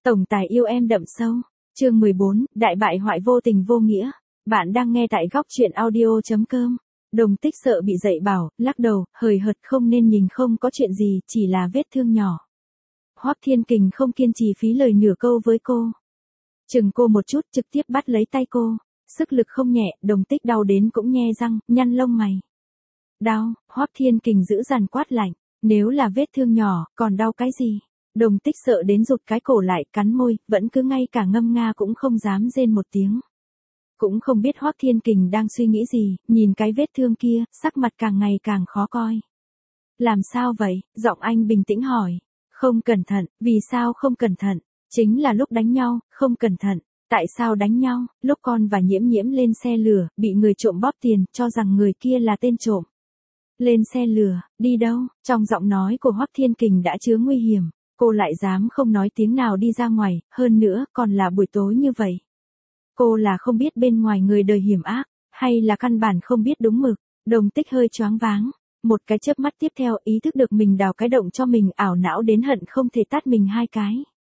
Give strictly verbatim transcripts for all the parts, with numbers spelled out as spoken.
Tổng tài yêu em đậm sâu. Chương mười bốn, đại bại hoại vô tình vô nghĩa. Bạn đang nghe tại góc truyện audio chấm com. Đồng Tích sợ bị dạy bảo, lắc đầu, hời hợt không nên nhìn, không có chuyện gì, chỉ là vết thương nhỏ. Hoắc Thiên Kình không kiên trì phí lời nửa câu với cô. Chừng cô một chút, trực tiếp bắt lấy tay cô. Sức lực không nhẹ, Đồng Tích đau đến cũng nhe răng, nhăn lông mày. Đau, Hoắc Thiên Kình giữ dằn quát lạnh. Nếu là vết thương nhỏ, còn đau cái gì? Đồng Tích sợ đến rụt cái cổ lại, cắn môi, vẫn cứ ngay cả ngâm nga cũng không dám rên một tiếng. Cũng không biết Hoắc Thiên Kình đang suy nghĩ gì, nhìn cái vết thương kia, sắc mặt càng ngày càng khó coi. Làm sao vậy? Giọng anh bình tĩnh hỏi. Không cẩn thận, vì sao không cẩn thận? Chính là lúc đánh nhau, không cẩn thận. Tại sao đánh nhau? Lúc con và Nhiễm Nhiễm lên xe lửa, bị người trộm bóp tiền, cho rằng người kia là tên trộm. Lên xe lửa, đi đâu? Trong giọng nói của Hoắc Thiên Kình đã chứa nguy hiểm. Cô lại dám không nói tiếng nào đi ra ngoài, hơn nữa còn là buổi tối như vậy. Cô là không biết bên ngoài người đời hiểm ác, hay là căn bản không biết đúng mực. Đồng Tích hơi choáng váng. Một cái chớp mắt tiếp theo ý thức được mình đào cái động cho mình, ảo não đến hận không thể tát mình hai cái.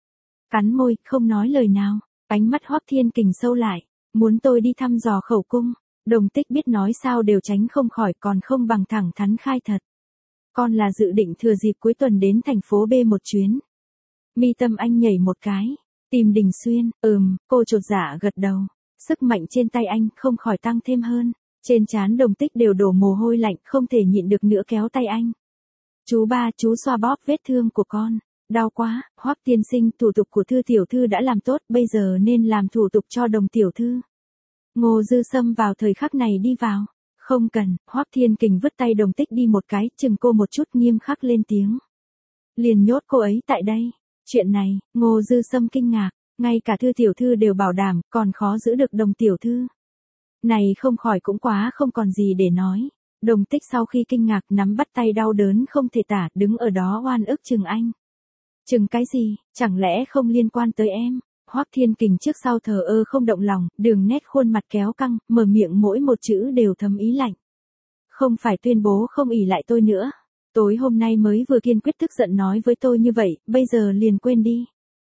Cắn môi, không nói lời nào. Ánh mắt Hoắc Thiên Kình sâu lại. Muốn tôi đi thăm dò khẩu cung. Đồng Tích biết nói sao đều tránh không khỏi, còn không bằng thẳng thắn khai thật. Con là dự định thừa dịp cuối tuần đến thành phố B một chuyến. Mi tâm anh nhảy một cái. Tìm Đình Xuyên, ừm, cô chột dạ gật đầu. Sức mạnh trên tay anh không khỏi tăng thêm hơn. Trên trán Đồng Tích đều đổ mồ hôi lạnh, không thể nhịn được nữa kéo tay anh. Chú ba, chú xoa bóp vết thương của con. Đau quá, Hoắc tiên sinh, thủ tục của Thư tiểu thư đã làm tốt, bây giờ nên làm thủ tục cho Đồng tiểu thư. Ngô Dư Sâm vào thời khắc này đi vào. Không cần, Hoắc Thiên Kình vứt tay Đồng Tích đi một cái, chừng cô một chút, nghiêm khắc lên tiếng. Liền nhốt cô ấy tại đây. Chuyện này, Ngô Dư Sâm kinh ngạc, ngay cả Thư tiểu thư đều bảo đảm, còn khó giữ được Đồng tiểu thư. Này không khỏi cũng quá không còn gì để nói. Đồng Tích sau khi kinh ngạc nắm bắt tay đau đớn không thể tả, đứng ở đó oan ức chừng anh. Chừng cái gì, chẳng lẽ không liên quan tới em? Hoắc Thiên Kình trước sau thờ ơ không động lòng, đường nét khuôn mặt kéo căng, mở miệng mỗi một chữ đều thấm ý lạnh. Không phải tuyên bố không ỷ lại tôi nữa. Tối hôm nay mới vừa kiên quyết tức giận nói với tôi như vậy, bây giờ liền quên đi.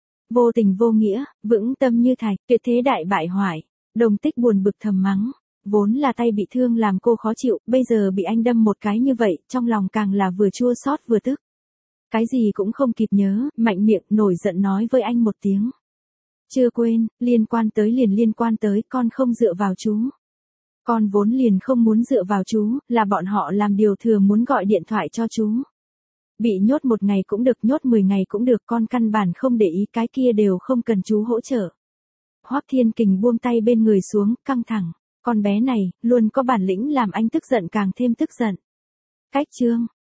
Vô tình vô nghĩa, vững tâm như thạch, tuyệt thế đại bại hoại. Đồng Tích buồn bực thầm mắng. Vốn là tay bị thương làm cô khó chịu, bây giờ bị anh đâm một cái như vậy, trong lòng càng là vừa chua xót vừa tức. Cái gì cũng không kịp nhớ, mạnh miệng nổi giận nói với anh một tiếng. Chưa quên, liên quan tới liền liên quan tới, con không dựa vào chú. Con vốn liền không muốn dựa vào chú, là bọn họ làm điều thừa muốn gọi điện thoại cho chú. Bị nhốt một ngày cũng được, nhốt mười ngày cũng được, con căn bản không để ý, cái kia đều không cần chú hỗ trợ. Hoắc Thiên Kình buông tay bên người xuống, căng thẳng. Con bé này, luôn có bản lĩnh làm anh tức giận càng thêm tức giận. Cách chương,